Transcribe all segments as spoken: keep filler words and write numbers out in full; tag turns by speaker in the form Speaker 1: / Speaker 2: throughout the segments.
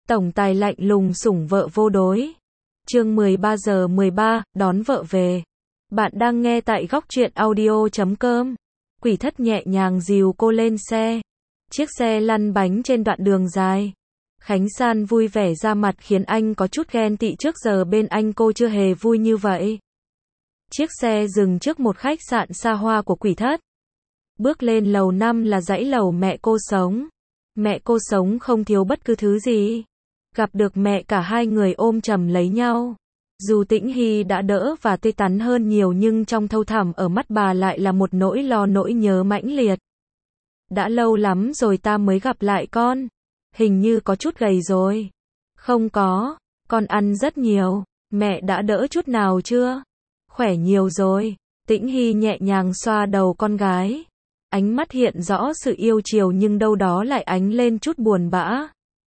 Speaker 1: Tổng tài lạnh lùng sủng vợ vô đối. Chương mười ba giờ mười ba, đón vợ về. Bạn đang nghe tại góc truyện audio chấm com. Quỷ thất nhẹ nhàng dìu cô lên xe. Chiếc xe lăn bánh trên đoạn đường dài. Khánh San vui vẻ ra mặt khiến anh có chút ghen tị, trước giờ bên anh cô chưa hề vui như vậy. Chiếc xe dừng trước một khách sạn xa hoa của Quỷ thất. Bước lên lầu năm là dãy lầu mẹ cô sống. Mẹ cô sống không thiếu bất cứ thứ gì. Gặp được mẹ cả hai người ôm chầm lấy nhau. Dù Tĩnh Hy đã đỡ và tươi tắn hơn nhiều nhưng trong thâu thẳm ở mắt bà lại là một nỗi lo nỗi nhớ mãnh liệt. Đã lâu lắm rồi ta mới gặp lại con. Hình như có chút gầy rồi. Không có, con ăn rất nhiều. Mẹ đã đỡ chút nào chưa? Khỏe nhiều rồi. Tĩnh Hy nhẹ nhàng xoa đầu con gái. Ánh mắt hiện rõ sự yêu chiều nhưng đâu đó lại ánh lên chút buồn bã.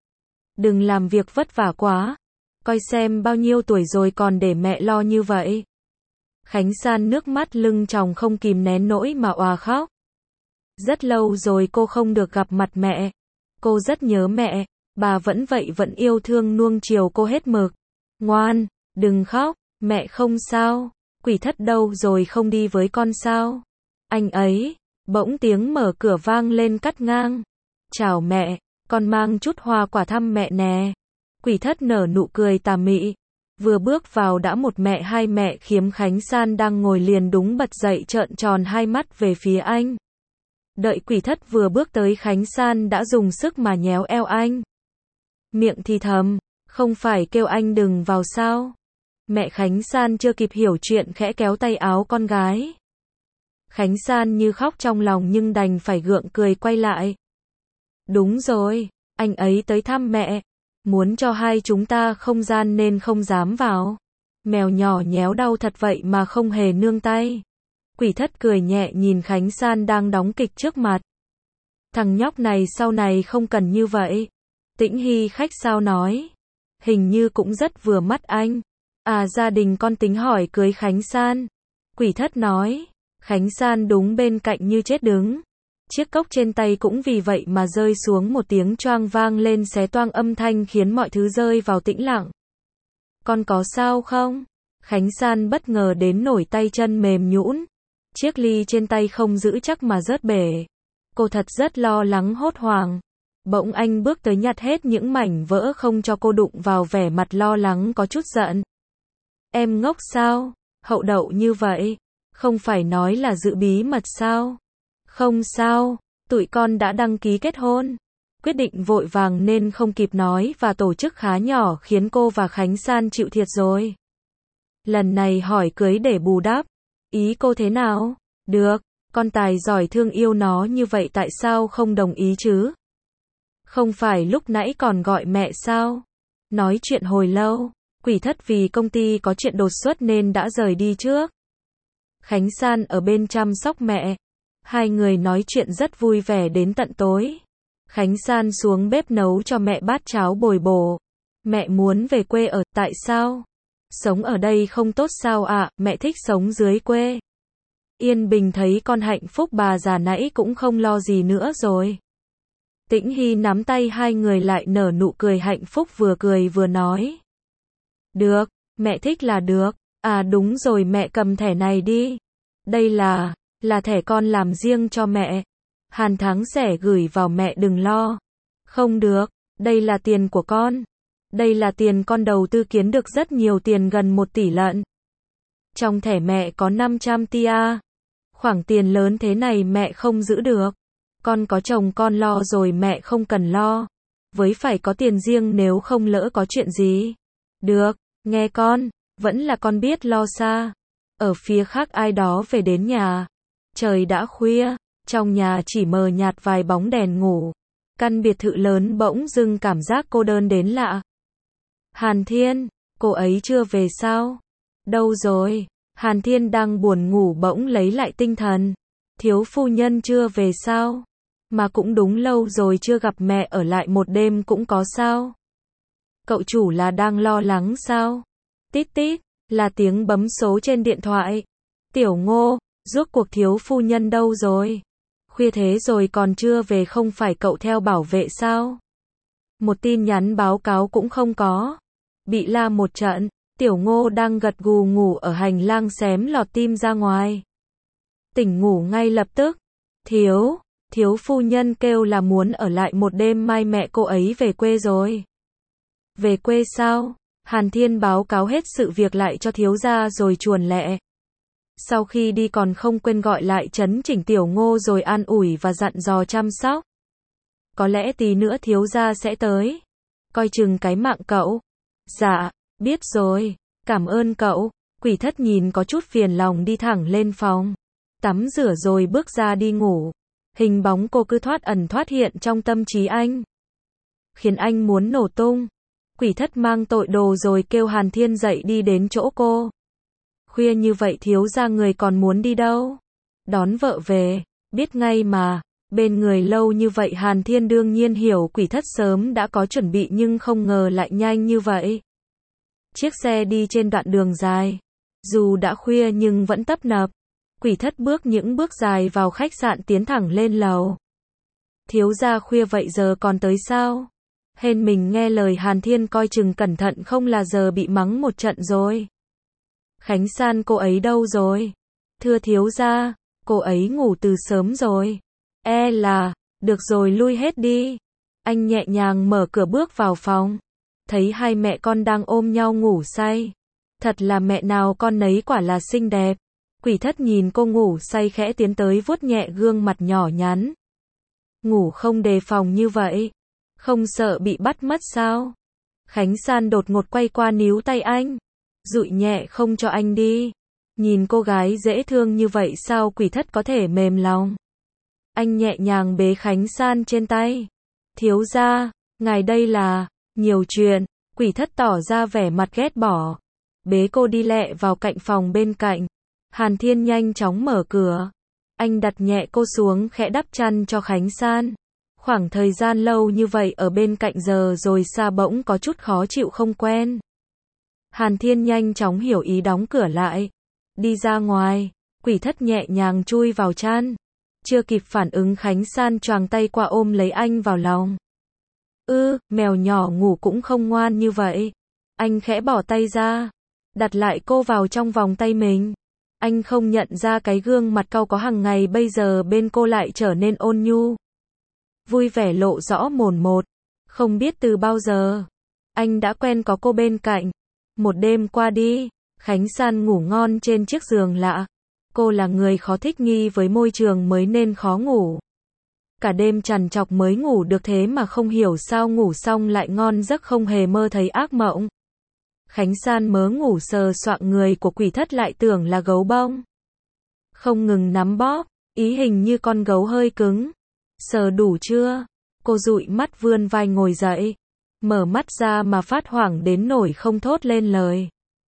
Speaker 1: Đừng làm việc vất vả quá. Coi xem bao nhiêu tuổi rồi còn để mẹ lo như vậy. Khánh San nước mắt lưng tròng không kìm nén nỗi mà òa khóc. Rất lâu rồi cô không được gặp mặt mẹ. Cô rất nhớ mẹ. Bà vẫn vậy, vẫn yêu thương nuông chiều cô hết mực. Ngoan, đừng khóc, mẹ không sao. Quỷ thất đâu rồi, không đi với con sao? Anh ấy. Bỗng tiếng mở cửa vang lên cắt ngang. Chào mẹ, con mang chút hoa quả thăm mẹ nè. Quỷ thất nở nụ cười tà mị. Vừa bước vào đã một mẹ hai mẹ khiếm. Khánh San đang ngồi liền đúng bật dậy trợn tròn hai mắt về phía anh. Đợi Quỷ thất vừa bước tới, Khánh San đã dùng sức mà nhéo eo anh. Miệng thì thầm, không phải kêu anh đừng vào sao? Mẹ Khánh San chưa kịp hiểu chuyện khẽ kéo tay áo con gái. Khánh San như khóc trong lòng nhưng đành phải gượng cười quay lại. Đúng rồi, anh ấy tới thăm mẹ. Muốn cho hai chúng ta không gian nên không dám vào. Mèo nhỏ nhéo đau thật vậy mà không hề nương tay. Quỷ thất cười nhẹ nhìn Khánh San đang đóng kịch trước mặt. Thằng nhóc này sau này không cần như vậy. Tĩnh Hy khách sao nói. Hình như cũng rất vừa mắt anh. À, gia đình con tính hỏi cưới Khánh San. Quỷ thất nói. Khánh San đúng bên cạnh như chết đứng. Chiếc cốc trên tay cũng vì vậy mà rơi xuống, một tiếng choang vang lên xé toang âm thanh khiến mọi thứ rơi vào tĩnh lặng. Con có sao không? Khánh San bất ngờ đến nổi tay chân mềm nhũn. Chiếc ly trên tay không giữ chắc mà rớt bể. Cô thật rất lo lắng hốt hoảng. Bỗng anh bước tới nhặt hết những mảnh vỡ không cho cô đụng vào, vẻ mặt lo lắng có chút giận. Em ngốc sao? Hậu đậu như vậy. Không phải nói là giữ bí mật sao? Không sao, tụi con đã đăng ký kết hôn. Quyết định vội vàng nên không kịp nói và tổ chức khá nhỏ khiến cô và Khánh San chịu thiệt rồi. Lần này hỏi cưới để bù đắp. Ý cô thế nào? Được, con tài giỏi thương yêu nó như vậy tại sao không đồng ý chứ? Không phải lúc nãy còn gọi mẹ sao? Nói chuyện hồi lâu, Quỷ thất vì công ty có chuyện đột xuất nên đã rời đi trước. Khánh San ở bên chăm sóc mẹ. Hai người nói chuyện rất vui vẻ đến tận tối. Khánh San xuống bếp nấu cho mẹ bát cháo bồi bổ. Mẹ muốn về quê ở, tại sao? Sống ở đây không tốt sao ạ? À? Mẹ thích sống dưới quê. Yên bình thấy con hạnh phúc, bà già nãy cũng không lo gì nữa rồi. Tĩnh Hy nắm tay hai người lại nở nụ cười hạnh phúc, vừa cười vừa nói. Được, mẹ thích là được. À đúng rồi, mẹ cầm thẻ này đi. Đây là, là thẻ con làm riêng cho mẹ. Hàng tháng sẽ gửi vào, mẹ đừng lo. Không được, đây là tiền của con. Đây là tiền con đầu tư kiếm được rất nhiều tiền, gần một tỷ lận. Trong thẻ mẹ có năm trăm tia. Khoản tiền lớn thế này mẹ không giữ được. Con có chồng con lo rồi, mẹ không cần lo. Với phải có tiền riêng nếu không lỡ có chuyện gì. Được, nghe con, vẫn là con biết lo xa. Ở phía khác ai đó về đến nhà. Trời đã khuya, trong nhà chỉ mờ nhạt vài bóng đèn ngủ. Căn biệt thự lớn bỗng dưng cảm giác cô đơn đến lạ. Hàn Thiên, cô ấy chưa về sao? Đâu rồi? Hàn Thiên đang buồn ngủ bỗng lấy lại tinh thần. Thiếu phu nhân chưa về sao? Mà cũng đúng lâu rồi chưa gặp mẹ, ở lại một đêm cũng có sao? Cậu chủ là đang lo lắng sao? Tít tít, là tiếng bấm số trên điện thoại. Tiểu Ngô, rốt cuộc thiếu phu nhân đâu rồi? Khuya thế rồi còn chưa về, không phải cậu theo bảo vệ sao? Một tin nhắn báo cáo cũng không có. Bị la một trận, Tiểu Ngô đang gật gù ngủ ở hành lang xém lọt tim ra ngoài. Tỉnh ngủ ngay lập tức. Thiếu, thiếu phu nhân kêu là muốn ở lại một đêm, mai mẹ cô ấy về quê rồi. Về quê sao? Hàn Thiên báo cáo hết sự việc lại cho thiếu gia rồi chuồn lẹ. Sau khi đi còn không quên gọi lại trấn chỉnh Tiểu Ngô rồi an ủi và dặn dò chăm sóc. Có lẽ tí nữa thiếu gia sẽ tới. Coi chừng cái mạng cậu. Dạ, biết rồi, cảm ơn cậu. Quỷ Thất nhìn có chút phiền lòng đi thẳng lên phòng. Tắm rửa rồi bước ra đi ngủ. Hình bóng cô cứ thoát ẩn thoát hiện trong tâm trí anh. Khiến anh muốn nổ tung. Quỷ Thất mang tội đồ rồi kêu Hàn Thiên dậy đi đến chỗ cô. Khuya như vậy thiếu gia người còn muốn đi đâu? Đón vợ về, biết ngay mà. Bên người lâu như vậy Hàn Thiên đương nhiên hiểu Quỷ Thất sớm đã có chuẩn bị nhưng không ngờ lại nhanh như vậy. Chiếc xe đi trên đoạn đường dài. Dù đã khuya nhưng vẫn tấp nập. Quỷ Thất bước những bước dài vào khách sạn tiến thẳng lên lầu. Thiếu gia khuya vậy giờ còn tới sao? Hên mình nghe lời Hàn Thiên coi chừng cẩn thận không là giờ bị mắng một trận rồi. Khánh San cô ấy đâu rồi? Thưa thiếu gia, cô ấy ngủ từ sớm rồi. E là, được rồi lui hết đi. Anh nhẹ nhàng mở cửa bước vào phòng. Thấy hai mẹ con đang ôm nhau ngủ say. Thật là mẹ nào con nấy quả là xinh đẹp. Quỷ Thất nhìn cô ngủ say khẽ tiến tới vuốt nhẹ gương mặt nhỏ nhắn. Ngủ không đề phòng như vậy. Không sợ bị bắt mất sao? Khánh San đột ngột quay qua níu tay anh. Dụi nhẹ không cho anh đi. Nhìn cô gái dễ thương như vậy sao Quỷ Thất có thể mềm lòng. Anh nhẹ nhàng bế Khánh San trên tay. Thiếu gia, ngài đây là, nhiều chuyện. Quỷ Thất tỏ ra vẻ mặt ghét bỏ. Bế cô đi lẹ vào cạnh phòng bên cạnh. Hàn Thiên nhanh chóng mở cửa. Anh đặt nhẹ cô xuống khẽ đắp chăn cho Khánh San. Khoảng thời gian lâu như vậy ở bên cạnh giờ rồi xa bỗng có chút khó chịu không quen. Hàn Thiên nhanh chóng hiểu ý đóng cửa lại. Đi ra ngoài, Quỷ Thất nhẹ nhàng chui vào chăn. Chưa kịp phản ứng Khánh San choàng tay qua ôm lấy anh vào lòng. Ư, mèo nhỏ ngủ cũng không ngoan như vậy. Anh khẽ bỏ tay ra. Đặt lại cô vào trong vòng tay mình. Anh không nhận ra cái gương mặt cau có hàng ngày bây giờ bên cô lại trở nên ôn nhu. Vui vẻ lộ rõ mồn một. Không biết từ bao giờ. Anh đã quen có cô bên cạnh. Một đêm qua đi. Khánh San ngủ ngon trên chiếc giường lạ. Cô là người khó thích nghi với môi trường mới nên khó ngủ. Cả đêm trằn trọc mới ngủ được thế mà không hiểu sao ngủ xong lại ngon giấc không hề mơ thấy ác mộng. Khánh San mớ ngủ sờ soạng người của Quỷ Thất lại tưởng là gấu bông. Không ngừng nắm bóp, ý hình như con gấu hơi cứng. Sờ đủ chưa? Cô dụi mắt vươn vai ngồi dậy. Mở mắt ra mà phát hoảng đến nỗi không thốt lên lời.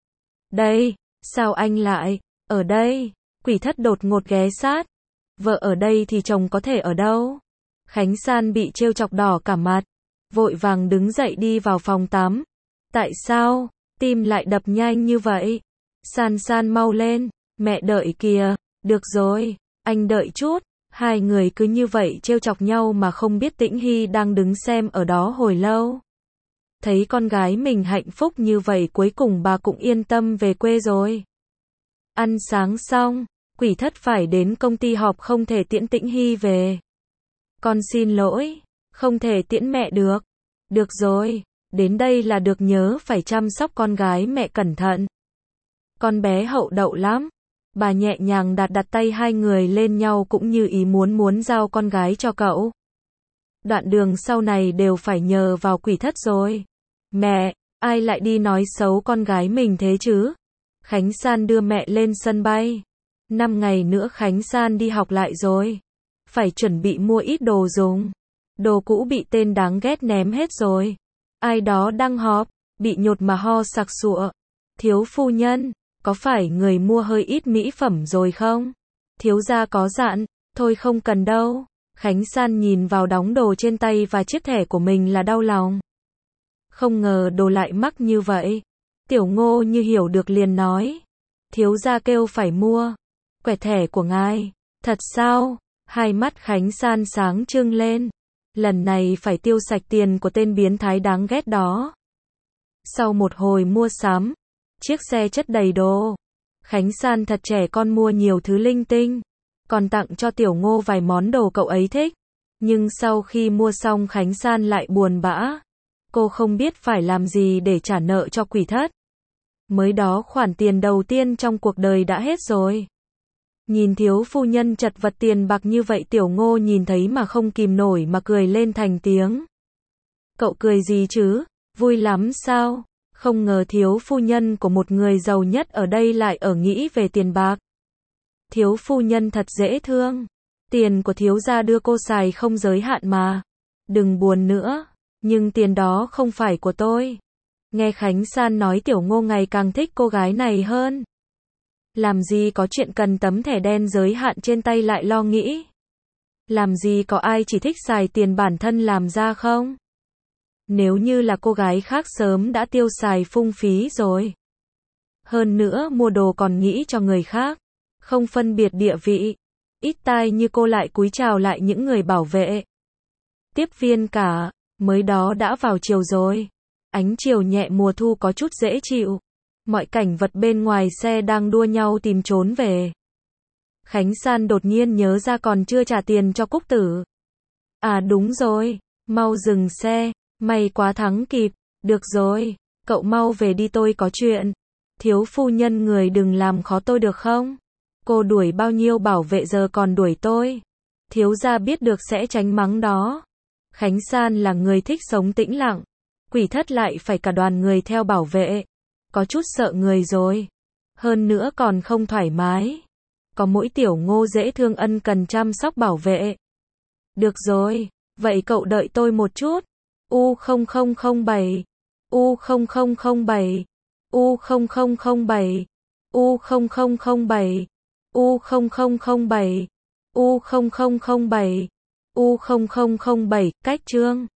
Speaker 1: Đây, sao anh lại, ở đây? Quỷ Thất đột ngột ghé sát. Vợ ở đây thì chồng có thể ở đâu? Khánh San bị trêu chọc đỏ cả mặt. Vội vàng đứng dậy đi vào phòng tắm. Tại sao? Tim lại đập nhanh như vậy. San San mau lên. Mẹ đợi kìa. Được rồi. Anh đợi chút. Hai người cứ như vậy trêu chọc nhau mà không biết Tĩnh Hy đang đứng xem ở đó hồi lâu. Thấy con gái mình hạnh phúc như vậy cuối cùng bà cũng yên tâm về quê rồi. Ăn sáng xong. Quỷ Thất phải đến công ty họp không thể tiễn Tĩnh Hy về. Con xin lỗi. Không thể tiễn mẹ được. Được rồi. Đến đây là được nhớ phải chăm sóc con gái mẹ cẩn thận. Con bé hậu đậu lắm. Bà nhẹ nhàng đặt đặt tay hai người lên nhau cũng như ý muốn muốn giao con gái cho cậu. Đoạn đường sau này đều phải nhờ vào Quỷ Thất rồi. Mẹ, ai lại đi nói xấu con gái mình thế chứ? Khánh San đưa mẹ lên sân bay. Năm ngày nữa Khánh San đi học lại rồi. Phải chuẩn bị mua ít đồ dùng. Đồ cũ bị tên đáng ghét ném hết rồi. Ai đó đang họp, bị nhột mà ho sặc sụa. Thiếu phu nhân, có phải người mua hơi ít mỹ phẩm rồi không? Thiếu gia có dặn, thôi không cần đâu. Khánh San nhìn vào đống đồ trên tay và chiếc thẻ của mình là đau lòng. Không ngờ đồ lại mắc như vậy. Tiểu Ngô như hiểu được liền nói. Thiếu gia kêu phải mua. Quẹt thẻ của ngài. Thật sao? Hai mắt Khánh San sáng trưng lên. Lần này phải tiêu sạch tiền của tên biến thái đáng ghét đó. Sau một hồi mua sắm, chiếc xe chất đầy đồ. Khánh San thật trẻ con mua nhiều thứ linh tinh, còn tặng cho Tiểu Ngô vài món đồ cậu ấy thích. Nhưng sau khi mua xong Khánh San lại buồn bã. Cô không biết phải làm gì để trả nợ cho quỷ thất. Mới đó khoản tiền đầu tiên trong cuộc đời đã hết rồi. Nhìn thiếu phu nhân chật vật tiền bạc như vậy, Tiểu Ngô nhìn thấy mà không kìm nổi mà cười lên thành tiếng. Cậu cười gì chứ? Vui lắm sao? Không ngờ thiếu phu nhân của một người giàu nhất ở đây lại ở nghĩ về tiền bạc. Thiếu phu nhân thật dễ thương. Tiền của thiếu gia đưa cô xài không giới hạn mà. Đừng buồn nữa. Nhưng tiền đó không phải của tôi. Nghe Khánh San nói, Tiểu Ngô ngày càng thích cô gái này hơn. Làm gì có chuyện cần tấm thẻ đen giới hạn trên tay lại lo nghĩ. Làm gì có ai chỉ thích xài tiền bản thân làm ra không? Nếu như là cô gái khác sớm đã tiêu xài phung phí rồi. Hơn nữa mua đồ còn nghĩ cho người khác. Không phân biệt địa vị. Ít tai như cô lại cúi chào lại những người bảo vệ. Tiếp viên cả. Mới đó đã vào chiều rồi. Ánh chiều nhẹ mùa thu có chút dễ chịu. Mọi cảnh vật bên ngoài xe đang đua nhau tìm trốn về. Khánh San đột nhiên nhớ ra còn chưa trả tiền cho Cúc Tử. À đúng rồi, mau dừng xe, may quá thắng kịp. Được rồi, cậu mau về đi, tôi có chuyện. Thiếu phu nhân người đừng làm khó tôi được không? Cô đuổi bao nhiêu bảo vệ giờ còn đuổi tôi. Thiếu gia biết được sẽ tránh mắng đó. Khánh San là người thích sống tĩnh lặng. Quỷ thất lại phải cả đoàn người theo bảo vệ. Có chút sợ người rồi. Hơn nữa còn không thoải mái. Có mỗi Tiểu Ngô dễ thương ân cần chăm sóc bảo vệ. Được rồi, vậy cậu đợi tôi một chút. U không không không bảy, U không không không bảy, U không không không bảy, U không không không bảy, U không không không bảy, U không không không bảy, U không không không bảy, cách chương.